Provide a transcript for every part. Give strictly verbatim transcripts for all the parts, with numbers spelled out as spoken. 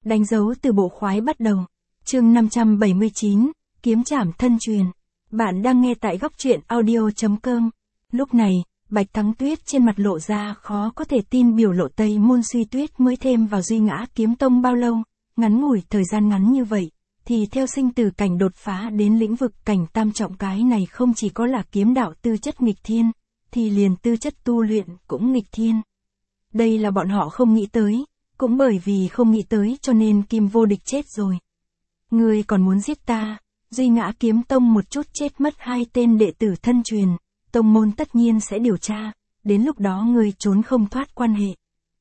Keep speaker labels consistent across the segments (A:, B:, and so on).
A: Đánh dấu từ bộ khoái bắt đầu. Chương năm trăm bảy mươi chín, kiếm trảm thân truyền. Bạn đang nghe tại góc truyện audio chấm com. Lúc này, Bạch Thắng Tuyết trên mặt lộ ra khó có thể tin biểu lộ Tây Môn Suy Tuyết mới thêm vào Duy Ngã Kiếm Tông bao lâu, ngắn ngủi thời gian ngắn như vậy, thì theo sinh tử cảnh đột phá đến lĩnh vực cảnh tam trọng, cái này không chỉ có là kiếm đạo tư chất nghịch thiên, thì liền tư chất tu luyện cũng nghịch thiên. Đây là bọn họ không nghĩ tới, cũng bởi vì không nghĩ tới cho nên Kim Vô Địch chết rồi. Ngươi còn muốn giết ta? Duy Ngã Kiếm Tông một chút chết mất hai tên đệ tử thân truyền, tông môn tất nhiên sẽ điều tra, đến lúc đó ngươi trốn không thoát quan hệ.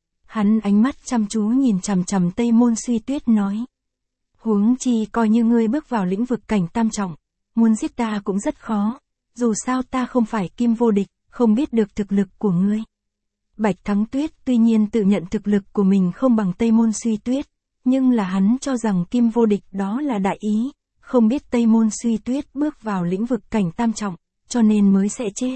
A: Hắn ánh mắt chăm chú nhìn chằm chằm Tây Môn Suy Tuyết nói. Huống chi coi như ngươi bước vào lĩnh vực cảnh tam trọng, muốn giết ta cũng rất khó, dù sao ta không phải Kim Vô Địch, không biết được thực lực của ngươi. Bạch Thắng Tuyết tuy nhiên tự nhận thực lực của mình không bằng Tây Môn Suy Tuyết, nhưng là hắn cho rằng Kim Vô Địch đó là đại ý, không biết Tây Môn Suy Tuyết bước vào lĩnh vực cảnh tam trọng, cho nên mới sẽ chết.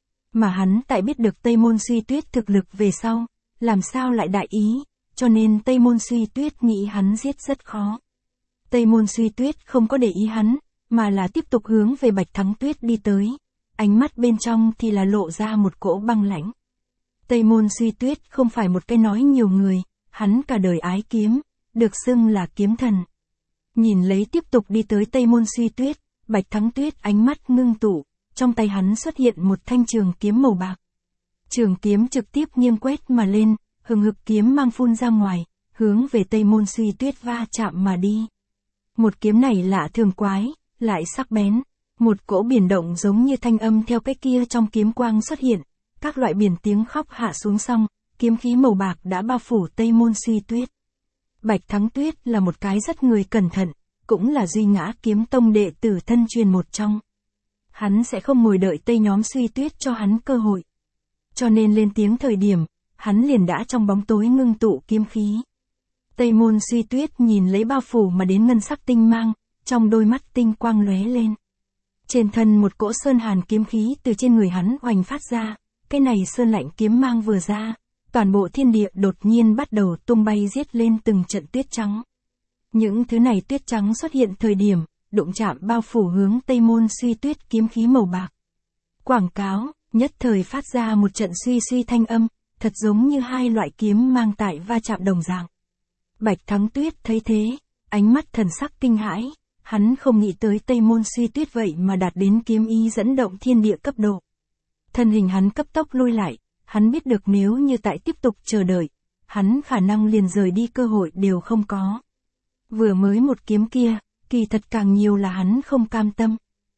A: Mà hắn tại biết được Tây Môn Suy Tuyết thực lực về sau, làm sao lại đại ý, cho nên Tây Môn Suy Tuyết nghĩ hắn giết rất khó. Tây Môn Suy Tuyết không có để ý hắn, mà là tiếp tục hướng về Bạch Thắng Tuyết đi tới, ánh mắt bên trong thì là lộ ra một cỗ băng lãnh. Tây Môn Suy Tuyết không phải một cái nói nhiều người, hắn cả đời ái kiếm, được xưng là kiếm thần. Nhìn lấy tiếp tục đi tới Tây Môn Suy Tuyết, Bạch Thắng Tuyết ánh mắt ngưng tụ, trong tay hắn xuất hiện một thanh trường kiếm màu bạc. Trường kiếm trực tiếp nghiêng quét mà lên, hừng hực kiếm mang phun ra ngoài, hướng về Tây Môn Suy Tuyết va chạm mà đi. Một kiếm này lạ thường quái, lại sắc bén, một cỗ biển động giống như thanh âm theo cái kia trong kiếm quang xuất hiện, các loại biển tiếng khóc hạ xuống xong, kiếm khí màu bạc đã bao phủ Tây Môn Suy Tuyết. Bạch Thắng Tuyết là một cái rất người cẩn thận, cũng là Duy Ngã Kiếm Tông đệ tử thân truyền một trong. Hắn sẽ không ngồi đợi Tây nhóm Suy Tuyết cho hắn cơ hội. Cho nên lên tiếng thời điểm, hắn liền đã trong bóng tối ngưng tụ kiếm khí. Tây Môn Suy Tuyết nhìn lấy bao phủ mà đến ngân sắc tinh mang, trong đôi mắt tinh quang lóe lên. Trên thân một cỗ sơn hàn kiếm khí từ trên người hắn oanh phát ra, cái này sơn lạnh kiếm mang vừa ra, toàn bộ thiên địa đột nhiên bắt đầu tung bay giết lên từng trận tuyết trắng. Những thứ này tuyết trắng xuất hiện thời điểm, đụng chạm bao phủ hướng Tây Môn Suy Tuyết kiếm khí màu bạc. Quảng cáo, nhất thời phát ra một trận suy suy thanh âm, thật giống như hai loại kiếm mang tại va chạm đồng dạng. Bạch Thắng Tuyết thấy thế, ánh mắt thần sắc kinh hãi, hắn không nghĩ tới Tây Môn Suy Tuyết vậy mà đạt đến kiếm ý dẫn động thiên địa cấp độ. Thân hình hắn cấp tốc lui lại, hắn biết được nếu như tại tiếp tục chờ đợi, hắn khả năng liền rời đi cơ hội đều không có. Vừa mới một kiếm kia, kỳ thật càng nhiều là hắn không cam tâm.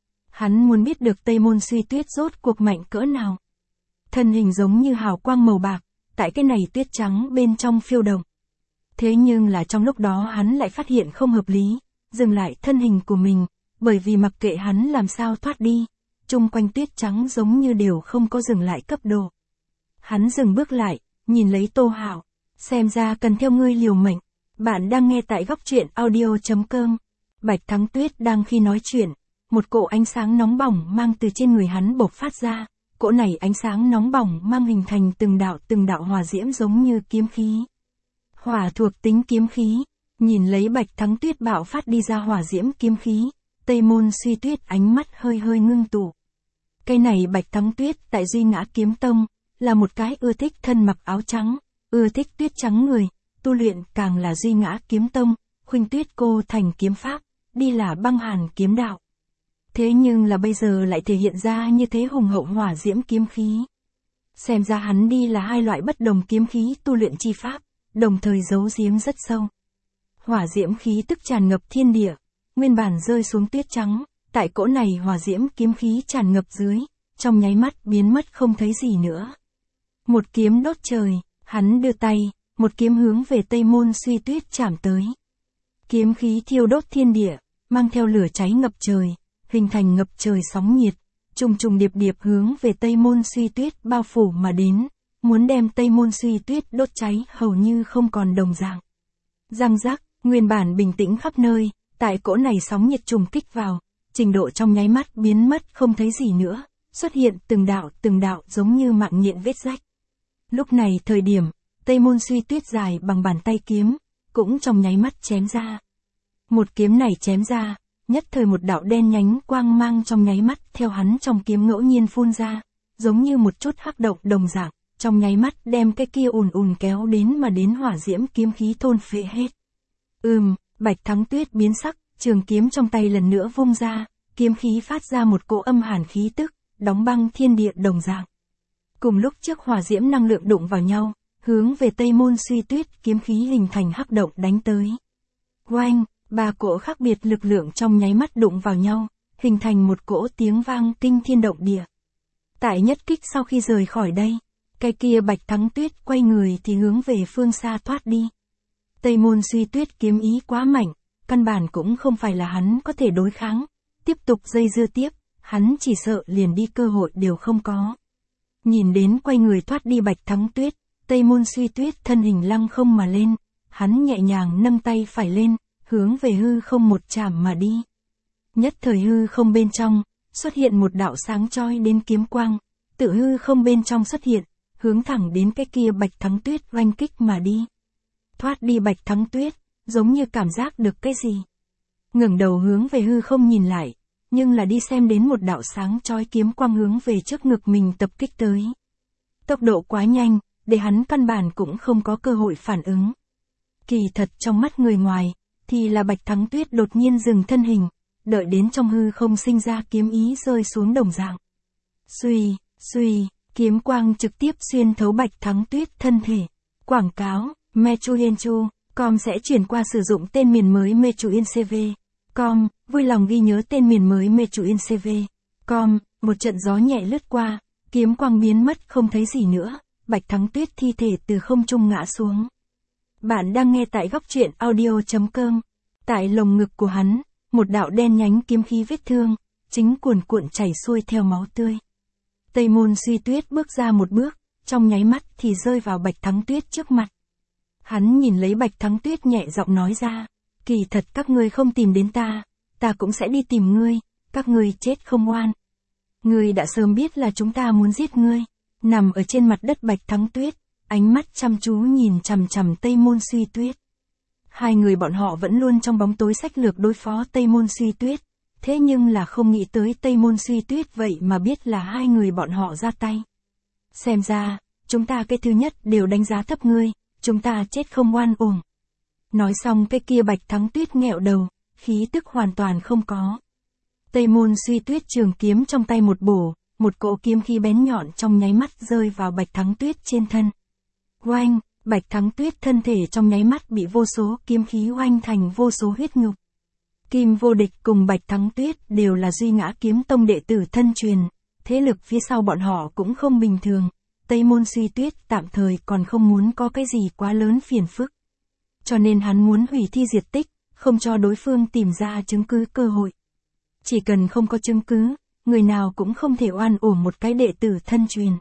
A: Hắn muốn biết được Tây Môn Suy Tuyết rốt cuộc mạnh cỡ nào. Thân hình giống như hào quang màu bạc, tại cái này tuyết trắng bên trong phiêu động. Thế nhưng là trong lúc đó hắn lại phát hiện không hợp lý, dừng lại thân hình của mình, bởi vì mặc kệ hắn làm sao thoát đi, chung quanh tuyết trắng giống như đều không có dừng lại cấp độ. Hắn dừng bước lại, nhìn lấy Tô Hạo, xem ra cần theo ngươi liều mệnh. Bạn đang nghe tại góc truyện audio chấm com. Bạch Thắng Tuyết đang khi nói chuyện, một cỗ ánh sáng nóng bỏng mang từ trên người hắn bộc phát ra, cỗ này ánh sáng nóng bỏng mang hình thành từng đạo từng đạo hỏa diễm giống như kiếm khí. Hỏa thuộc tính kiếm khí, nhìn lấy Bạch Thắng Tuyết bạo phát đi ra hỏa diễm kiếm khí, Tây Môn Suy Tuyết ánh mắt hơi hơi ngưng tụ. Cái này Bạch Thắng Tuyết tại Duy Ngã Kiếm Tông, là một cái ưa thích thân mặc áo trắng, ưa thích tuyết trắng người, tu luyện càng là Duy Ngã Kiếm Tông, khuynh tuyết cô thành kiếm pháp, đi là băng hàn kiếm đạo. Thế nhưng là bây giờ lại thể hiện ra như thế hùng hậu hỏa diễm kiếm khí. Xem ra hắn đi là hai loại bất đồng kiếm khí tu luyện chi pháp, đồng thời giấu giếm rất sâu. Hỏa diễm khí tức tràn ngập thiên địa, nguyên bản rơi xuống tuyết trắng, tại cỗ này hỏa diễm kiếm khí tràn ngập dưới, trong nháy mắt biến mất không thấy gì nữa. Một kiếm đốt trời, hắn đưa tay, một kiếm hướng về Tây Môn Suy Tuyết chạm tới. Kiếm khí thiêu đốt thiên địa, mang theo lửa cháy ngập trời, hình thành ngập trời sóng nhiệt, trùng trùng điệp điệp hướng về Tây Môn Suy Tuyết bao phủ mà đến, muốn đem Tây Môn Suy Tuyết đốt cháy hầu như không còn đồng dạng. Răng rắc, nguyên bản bình tĩnh khắp nơi, tại cỗ này sóng nhiệt trùng kích vào, trình độ trong nháy mắt biến mất không thấy gì nữa, xuất hiện từng đạo từng đạo giống như mạng nhện vết rách. Lúc này thời điểm, Tây Môn Suy Tuyết dài bằng bàn tay kiếm, cũng trong nháy mắt chém ra. Một kiếm này chém ra, nhất thời một đạo đen nhánh quang mang trong nháy mắt theo hắn trong kiếm ngẫu nhiên phun ra, giống như một chút hắc động đồng dạng, trong nháy mắt đem cái kia ùn ùn kéo đến mà đến hỏa diễm kiếm khí thôn phệ hết. Ừm, Bạch Thắng Tuyết biến sắc, trường kiếm trong tay lần nữa vung ra, kiếm khí phát ra một cỗ âm hàn khí tức, đóng băng thiên địa đồng dạng. Cùng lúc trước hỏa diễm năng lượng đụng vào nhau, hướng về Tây Môn Suy Tuyết kiếm khí hình thành hắc động đánh tới. Oanh, ba cỗ khác biệt lực lượng trong nháy mắt đụng vào nhau, hình thành một cỗ tiếng vang kinh thiên động địa. Tại nhất kích sau khi rời khỏi đây, cái kia Bạch Thắng Tuyết quay người thì hướng về phương xa thoát đi. Tây Môn Suy Tuyết kiếm ý quá mạnh, căn bản cũng không phải là hắn có thể đối kháng, tiếp tục dây dưa tiếp, hắn chỉ sợ liền đi cơ hội đều không có. Nhìn đến quay người thoát đi Bạch Thắng Tuyết, Tây Môn Suy Tuyết thân hình lăng không mà lên, hắn nhẹ nhàng nâng tay phải lên, hướng về hư không một chạm mà đi. Nhất thời hư không bên trong, xuất hiện một đạo sáng chói đến kiếm quang, tự hư không bên trong xuất hiện, hướng thẳng đến cái kia Bạch Thắng Tuyết oanh kích mà đi. Thoát đi Bạch Thắng Tuyết, giống như cảm giác được cái gì. Ngẩng đầu hướng về hư không nhìn lại, nhưng là đi xem đến một đạo sáng chói kiếm quang hướng về trước ngực mình tập kích tới. Tốc độ quá nhanh, để hắn căn bản cũng không có cơ hội phản ứng. Kỳ thật trong mắt người ngoài, thì là Bạch Thắng Tuyết đột nhiên dừng thân hình, đợi đến trong hư không sinh ra kiếm ý rơi xuống đồng dạng. Xuy, xuy, kiếm quang trực tiếp xuyên thấu Bạch Thắng Tuyết thân thể. Quảng cáo, Mechuyenchu, com sẽ chuyển qua sử dụng tên miền mới Mechuyencv. Com, vui lòng ghi nhớ tên miền mới Mechuyencv. Com, một trận gió nhẹ lướt qua, kiếm quang biến mất không thấy gì nữa, Bạch Thắng Tuyết thi thể từ không trung ngã xuống. Bạn đang nghe tại góc truyện audio.com. Tại lồng ngực của hắn, một đạo đen nhánh kiếm khí vết thương, chính cuồn cuộn chảy xuôi theo máu tươi. Tây Môn Suy Tuyết bước ra một bước, trong nháy mắt thì rơi vào Bạch Thắng Tuyết trước mặt. Hắn nhìn lấy Bạch Thắng Tuyết nhẹ giọng nói ra, kỳ thật các ngươi không tìm đến ta, ta cũng sẽ đi tìm ngươi, các ngươi chết không oan. Ngươi đã sớm biết là chúng ta muốn giết ngươi. Nằm ở trên mặt đất Bạch Thắng Tuyết, ánh mắt chăm chú nhìn chằm chằm Tây Môn Suy Tuyết. Hai người bọn họ vẫn luôn trong bóng tối sách lược đối phó Tây Môn Suy Tuyết, thế nhưng là không nghĩ tới Tây Môn Suy Tuyết vậy mà biết là hai người bọn họ ra tay. Xem ra, chúng ta cái thứ nhất đều đánh giá thấp ngươi, chúng ta chết không oan uổng. Nói xong cái kia Bạch Thắng Tuyết nghẹo đầu, khí tức hoàn toàn không có. Tây Môn Suy Tuyết trường kiếm trong tay một bổ, một cỗ kiếm khí bén nhọn trong nháy mắt rơi vào Bạch Thắng Tuyết trên thân. Oanh, Bạch Thắng Tuyết thân thể trong nháy mắt bị vô số kiếm khí oanh thành vô số huyết nhục. Kim Vô Địch cùng Bạch Thắng Tuyết đều là Duy Ngã Kiếm Tông đệ tử thân truyền, thế lực phía sau bọn họ cũng không bình thường. Tây Môn Suy Tuyết tạm thời còn không muốn có cái gì quá lớn phiền phức. Cho nên hắn muốn hủy thi diệt tích, không cho đối phương tìm ra chứng cứ cơ hội. Chỉ cần không có chứng cứ, người nào cũng không thể oan uổng một cái đệ tử thân truyền.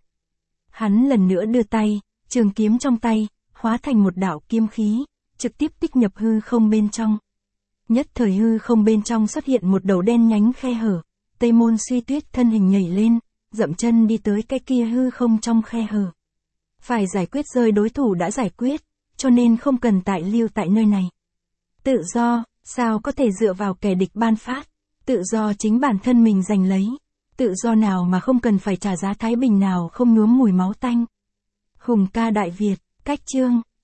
A: Hắn lần nữa đưa tay, trường kiếm trong tay, hóa thành một đạo kiếm khí, trực tiếp tích nhập hư không bên trong. Nhất thời hư không bên trong xuất hiện một đầu đen nhánh khe hở, Tây Môn Suy Tuyết thân hình nhảy lên, dậm chân đi tới cái kia hư không trong khe hở. Phải giải quyết rơi đối thủ đã giải quyết, cho nên không cần tại lưu tại nơi này. Tự do, sao có thể dựa vào kẻ địch ban phát, tự do chính bản thân mình giành lấy, tự do nào mà không cần phải trả giá thái bình nào không nhuốm mùi máu tanh. Hùng ca Đại Việt, cách chương